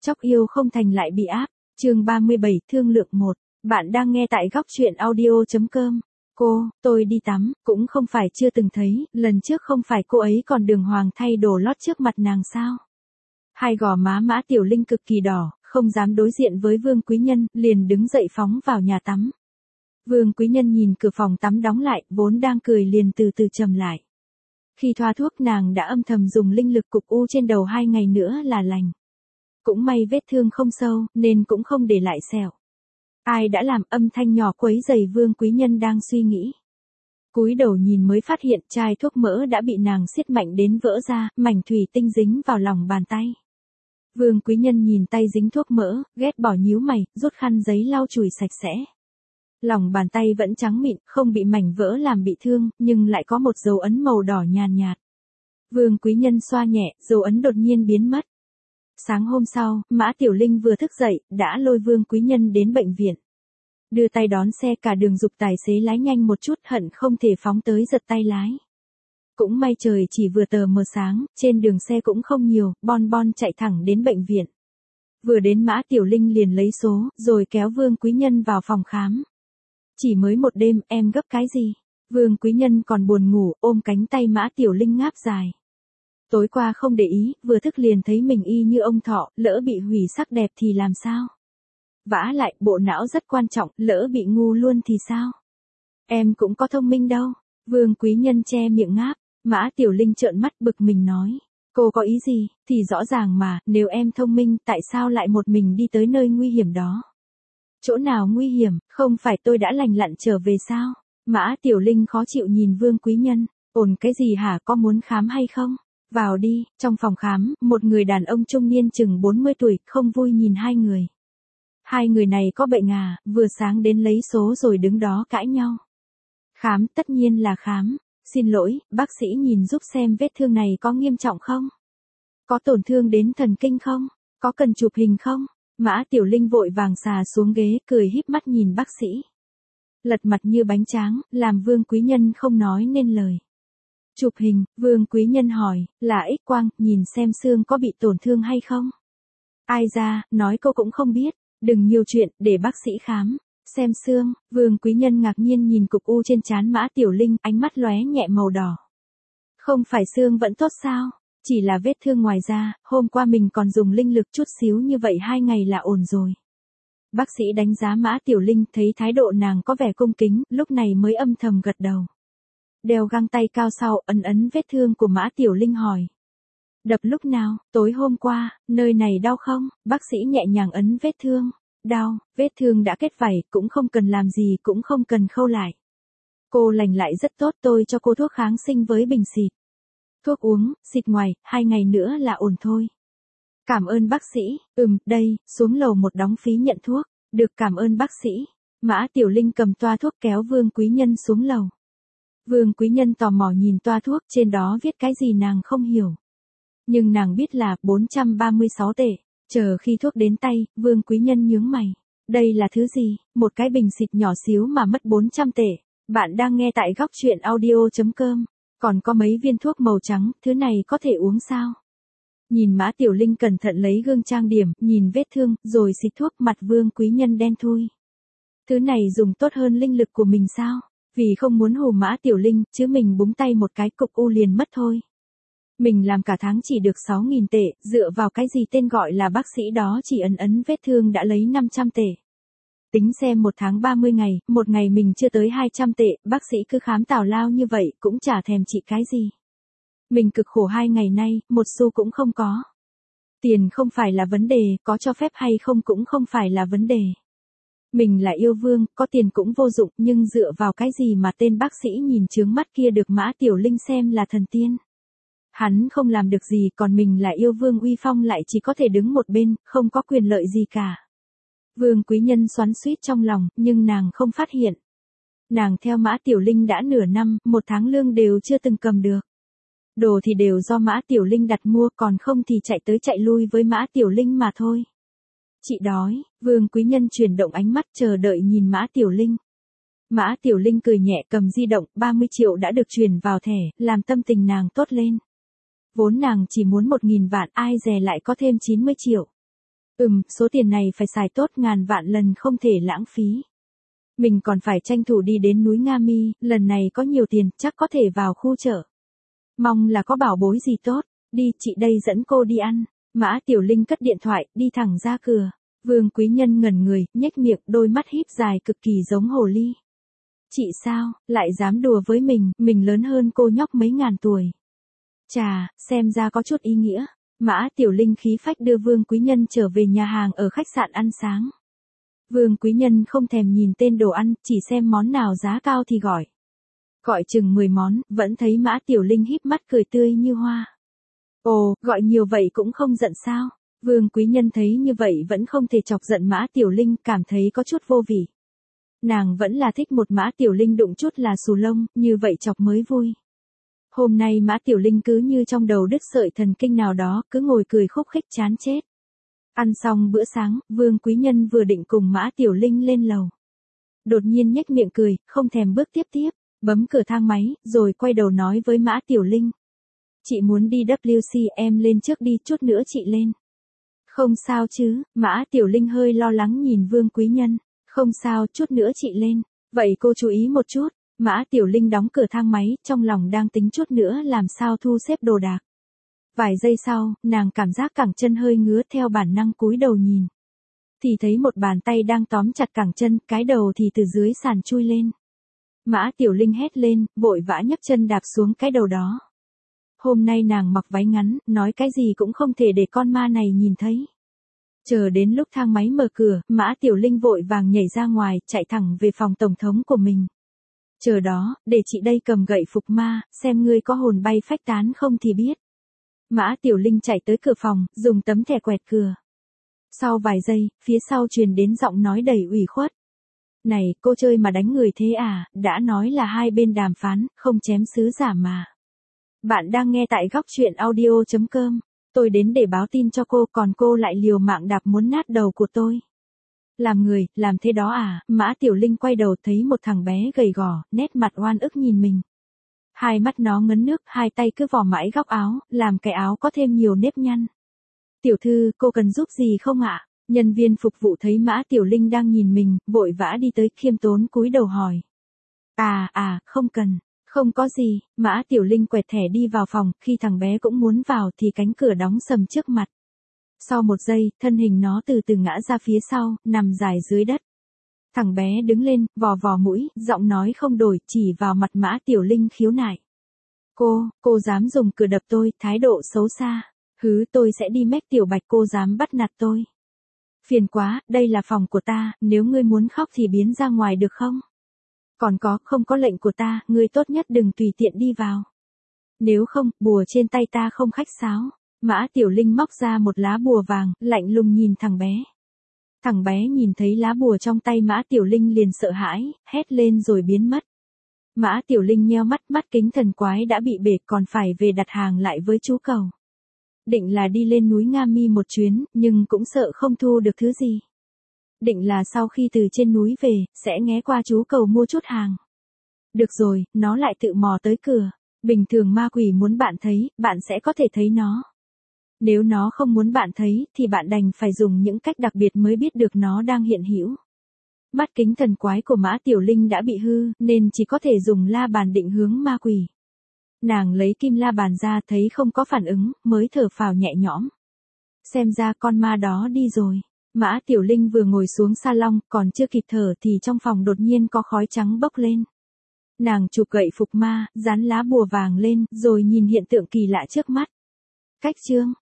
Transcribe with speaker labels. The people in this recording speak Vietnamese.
Speaker 1: Chóc yêu không thành lại bị áp. Chương 37, thương lượng 1. Bạn đang nghe tại góc truyện audio.com. Tôi đi tắm, cũng không phải chưa từng thấy, lần trước không phải cô ấy còn đường hoàng thay đồ lót trước mặt nàng sao? Hai gò má Mã Tiểu Linh cực kỳ đỏ, không dám đối diện với Vương Quý Nhân, liền đứng dậy phóng vào nhà tắm. Vương Quý Nhân nhìn cửa phòng tắm đóng lại, vốn đang cười liền từ từ trầm lại. Khi thoa thuốc nàng đã âm thầm dùng linh lực cục u trên đầu 2 ngày nữa là lành. Cũng may vết thương không sâu, nên cũng không để lại sẹo. Ai đã làm? Âm thanh nhỏ quấy rầy Vương Quý Nhân đang suy nghĩ. Cúi đầu nhìn mới phát hiện chai thuốc mỡ đã bị nàng siết mạnh đến vỡ ra, mảnh thủy tinh dính vào lòng bàn tay. Vương Quý Nhân nhìn tay dính thuốc mỡ, ghét bỏ nhíu mày, rút khăn giấy lau chùi sạch sẽ. Lòng bàn tay vẫn trắng mịn, không bị mảnh vỡ làm bị thương, nhưng lại có một dấu ấn màu đỏ nhàn nhạt. Vương Quý Nhân xoa nhẹ, dấu ấn đột nhiên biến mất. Sáng hôm sau, Mã Tiểu Linh vừa thức dậy, đã lôi Vương Quý Nhân đến bệnh viện. Đưa tay đón xe cả đường giục tài xế lái nhanh một chút, hận không thể phóng tới giật tay lái. Cũng may trời chỉ vừa tờ mờ sáng, trên đường xe cũng không nhiều, bon chạy thẳng đến bệnh viện. Vừa đến Mã Tiểu Linh liền lấy số, rồi kéo Vương Quý Nhân vào phòng khám. Chỉ mới một đêm, em gấp cái gì? Vương Quý Nhân còn buồn ngủ, ôm cánh tay Mã Tiểu Linh ngáp dài. Tối qua không để ý, vừa thức liền thấy mình y như ông thọ, lỡ bị hủy sắc đẹp thì làm sao? Vả lại, bộ não rất quan trọng, lỡ bị ngu luôn thì sao? Em cũng có thông minh đâu. Vương Quý Nhân che miệng ngáp. Mã Tiểu Linh trợn mắt bực mình nói. Cô có ý gì? Thì rõ ràng mà, nếu em thông minh, tại sao lại một mình đi tới nơi nguy hiểm đó? Chỗ nào nguy hiểm, không phải tôi đã lành lặn trở về sao? Mã Tiểu Linh khó chịu nhìn Vương Quý Nhân. Ổn cái gì hả, có muốn khám hay không? Vào đi. Trong phòng khám, một người đàn ông trung niên chừng 40 tuổi, không vui nhìn hai người. Hai người này có bệnh à, vừa sáng đến lấy số rồi đứng đó cãi nhau. Khám, tất nhiên là khám. Xin lỗi, bác sĩ nhìn giúp xem vết thương này có nghiêm trọng không? Có tổn thương đến thần kinh không? Có cần chụp hình không? Mã Tiểu Linh vội vàng xà xuống ghế, cười híp mắt nhìn bác sĩ. Lật mặt như bánh tráng, làm Vương Quý Nhân không nói nên lời. Chụp hình, Vương Quý Nhân hỏi, là X-quang, nhìn xem xương có bị tổn thương hay không? Ai ra, nói cô cũng không biết, đừng nhiều chuyện, để bác sĩ khám. Xem xương, Vương Quý Nhân ngạc nhiên nhìn cục u trên trán Mã Tiểu Linh, ánh mắt lóe nhẹ màu đỏ. Không phải xương vẫn tốt sao? Chỉ là vết thương ngoài da, hôm qua mình còn dùng linh lực chút xíu như vậy 2 ngày là ổn rồi. Bác sĩ đánh giá Mã Tiểu Linh, thấy thái độ nàng có vẻ cung kính, lúc này mới âm thầm gật đầu. Đeo găng tay cao sau, ấn vết thương của Mã Tiểu Linh hỏi. Đập lúc nào? Tối hôm qua, nơi này đau không? Bác sĩ nhẹ nhàng ấn vết thương. Đau, vết thương đã kết vảy, cũng không cần làm gì, cũng không cần khâu lại. Cô lành lại rất tốt, tôi cho cô thuốc kháng sinh với bình xịt. Thuốc uống, xịt ngoài, 2 ngày nữa là ổn thôi. Cảm ơn bác sĩ, đây, xuống lầu một đóng phí nhận thuốc, được cảm ơn bác sĩ. Mã Tiểu Linh cầm toa thuốc kéo Vương Quý Nhân xuống lầu. Vương Quý Nhân tò mò nhìn toa thuốc, trên đó viết cái gì nàng không hiểu. Nhưng nàng biết là 436 tệ. Chờ khi thuốc đến tay, Vương Quý Nhân nhướng mày. Đây là thứ gì? Một cái bình xịt nhỏ xíu mà mất 400 tệ. Bạn đang nghe tại góc truyện audio.com. Còn có mấy viên thuốc màu trắng, thứ này có thể uống sao? Nhìn Mã Tiểu Linh cẩn thận lấy gương trang điểm, nhìn vết thương, rồi xịt thuốc, mặt Vương Quý Nhân đen thui. Thứ này dùng tốt hơn linh lực của mình sao? Vì không muốn hù Mã Tiểu Linh, chứ mình búng tay một cái cục u liền mất thôi. Mình làm cả tháng chỉ được 6.000 tệ, dựa vào cái gì tên gọi là bác sĩ đó chỉ ấn vết thương đã lấy 500 tệ. Tính xem 1 tháng 30 ngày, một ngày mình chưa tới 200 tệ, bác sĩ cứ khám tào lao như vậy, cũng chả thèm trị cái gì. Mình cực khổ 2 ngày nay, một xu cũng không có. Tiền không phải là vấn đề, có cho phép hay không cũng không phải là vấn đề. Mình là yêu vương, có tiền cũng vô dụng, nhưng dựa vào cái gì mà tên bác sĩ nhìn chướng mắt kia được Mã Tiểu Linh xem là thần tiên. Hắn không làm được gì, còn mình là yêu vương uy phong lại chỉ có thể đứng một bên, không có quyền lợi gì cả. Vương Quý Nhân xoắn xuýt trong lòng, nhưng nàng không phát hiện. Nàng theo Mã Tiểu Linh đã nửa năm, 1 tháng lương đều chưa từng cầm được. Đồ thì đều do Mã Tiểu Linh đặt mua, còn không thì chạy tới chạy lui với Mã Tiểu Linh mà thôi. Chị đói, Vương Quý Nhân chuyển động ánh mắt chờ đợi nhìn Mã Tiểu Linh. Mã Tiểu Linh cười nhẹ cầm di động, 30 triệu đã được chuyển vào thẻ, làm tâm tình nàng tốt lên. Vốn nàng chỉ muốn 1.000 vạn, ai dè lại có thêm 90 triệu. Số tiền này phải xài tốt ngàn vạn lần không thể lãng phí. Mình còn phải tranh thủ đi đến núi Nga Mi, lần này có nhiều tiền, chắc có thể vào khu chợ. Mong là có bảo bối gì tốt, đi chị đây dẫn cô đi ăn. Mã Tiểu Linh cất điện thoại, đi thẳng ra cửa. Vương Quý Nhân ngẩn người, nhếch miệng, đôi mắt híp dài cực kỳ giống hồ ly. Chị sao, lại dám đùa với mình lớn hơn cô nhóc mấy ngàn tuổi. Chà, xem ra có chút ý nghĩa. Mã Tiểu Linh khí phách đưa Vương Quý Nhân trở về nhà hàng ở khách sạn ăn sáng. Vương Quý Nhân không thèm nhìn tên đồ ăn, chỉ xem món nào giá cao thì gọi. Gọi chừng 10 món, vẫn thấy Mã Tiểu Linh híp mắt cười tươi như hoa. Ồ, gọi nhiều vậy cũng không giận sao? Vương Quý Nhân thấy như vậy vẫn không thể chọc giận Mã Tiểu Linh, cảm thấy có chút vô vị. Nàng vẫn là thích một Mã Tiểu Linh đụng chút là xù lông, như vậy chọc mới vui. Hôm nay Mã Tiểu Linh cứ như trong đầu đứt sợi thần kinh nào đó, cứ ngồi cười khúc khích chán chết. Ăn xong bữa sáng, Vương Quý Nhân vừa định cùng Mã Tiểu Linh lên lầu. Đột nhiên nhếch miệng cười, không thèm bước tiếp, bấm cửa thang máy, rồi quay đầu nói với Mã Tiểu Linh. Chị muốn đi WC, em lên trước đi, chút nữa chị lên. Không sao chứ, Mã Tiểu Linh hơi lo lắng nhìn Vương Quý Nhân. Không sao, chút nữa chị lên. Vậy cô chú ý một chút. Mã Tiểu Linh đóng cửa thang máy, trong lòng đang tính chút nữa làm sao thu xếp đồ đạc. Vài giây sau, nàng cảm giác cẳng chân hơi ngứa, theo bản năng cúi đầu nhìn. Thì thấy một bàn tay đang tóm chặt cẳng chân, cái đầu thì từ dưới sàn chui lên. Mã Tiểu Linh hét lên, vội vã nhấc chân đạp xuống cái đầu đó. Hôm nay nàng mặc váy ngắn, nói cái gì cũng không thể để con ma này nhìn thấy. Chờ đến lúc thang máy mở cửa, Mã Tiểu Linh vội vàng nhảy ra ngoài, chạy thẳng về phòng tổng thống của mình. Chờ đó, để chị đây cầm gậy phục ma, xem ngươi có hồn bay phách tán không thì biết. Mã Tiểu Linh chạy tới cửa phòng, dùng tấm thẻ quẹt cửa. Sau vài giây, phía sau truyền đến giọng nói đầy ủy khuất. Này, cô chơi mà đánh người thế à, đã nói là hai bên đàm phán, không chém sứ giả mà. Bạn đang nghe tại góc truyện audio.com. Tôi đến để báo tin cho cô, còn cô lại liều mạng đạp muốn nát đầu của tôi. Làm người, làm thế đó à? Mã Tiểu Linh quay đầu thấy một thằng bé gầy gò, nét mặt oan ức nhìn mình. Hai mắt nó ngấn nước, hai tay cứ vò mãi góc áo, làm cái áo có thêm nhiều nếp nhăn. Tiểu thư, cô cần giúp gì không ạ? Nhân viên phục vụ thấy Mã Tiểu Linh đang nhìn mình, vội vã đi tới, khiêm tốn cúi đầu hỏi. Không cần. Không có gì, Mã Tiểu Linh quẹt thẻ đi vào phòng, khi thằng bé cũng muốn vào thì cánh cửa đóng sầm trước mặt. Sau một giây, thân hình nó từ từ ngã ra phía sau, nằm dài dưới đất. Thằng bé đứng lên, vò vò mũi, giọng nói không đổi, chỉ vào mặt Mã Tiểu Linh khiếu nại. Cô dám dùng cửa đập tôi, thái độ xấu xa. Hứ, tôi sẽ đi mách Tiểu Bạch, cô dám bắt nạt tôi. Phiền quá, đây là phòng của ta, nếu ngươi muốn khóc thì biến ra ngoài được không? Còn không có lệnh của ta, ngươi tốt nhất đừng tùy tiện đi vào. Nếu không, bùa trên tay ta không khách sáo. Mã Tiểu Linh móc ra một lá bùa vàng, lạnh lùng nhìn thằng bé. Thằng bé nhìn thấy lá bùa trong tay Mã Tiểu Linh liền sợ hãi, hét lên rồi biến mất. Mã Tiểu Linh nheo mắt, mắt kính thần quái đã bị bể, còn phải về đặt hàng lại với chú Cầu. Định là đi lên núi Nga Mi một chuyến, nhưng cũng sợ không thu được thứ gì. Định là sau khi từ trên núi về, sẽ ghé qua chú Cầu mua chút hàng. Được rồi, nó lại tự mò tới cửa. Bình thường ma quỷ muốn bạn thấy, bạn sẽ có thể thấy nó. Nếu nó không muốn bạn thấy, thì bạn đành phải dùng những cách đặc biệt mới biết được nó đang hiện hữu. Mắt kính thần quái của Mã Tiểu Linh đã bị hư, nên chỉ có thể dùng la bàn định hướng ma quỷ. Nàng lấy kim la bàn ra, thấy không có phản ứng, mới thở phào nhẹ nhõm. Xem ra con ma đó đi rồi. Mã Tiểu Linh vừa ngồi xuống salon, còn chưa kịp thở thì trong phòng đột nhiên có khói trắng bốc lên. Nàng chụp gậy phục ma, dán lá bùa vàng lên, rồi nhìn hiện tượng kỳ lạ trước mắt. Cách chương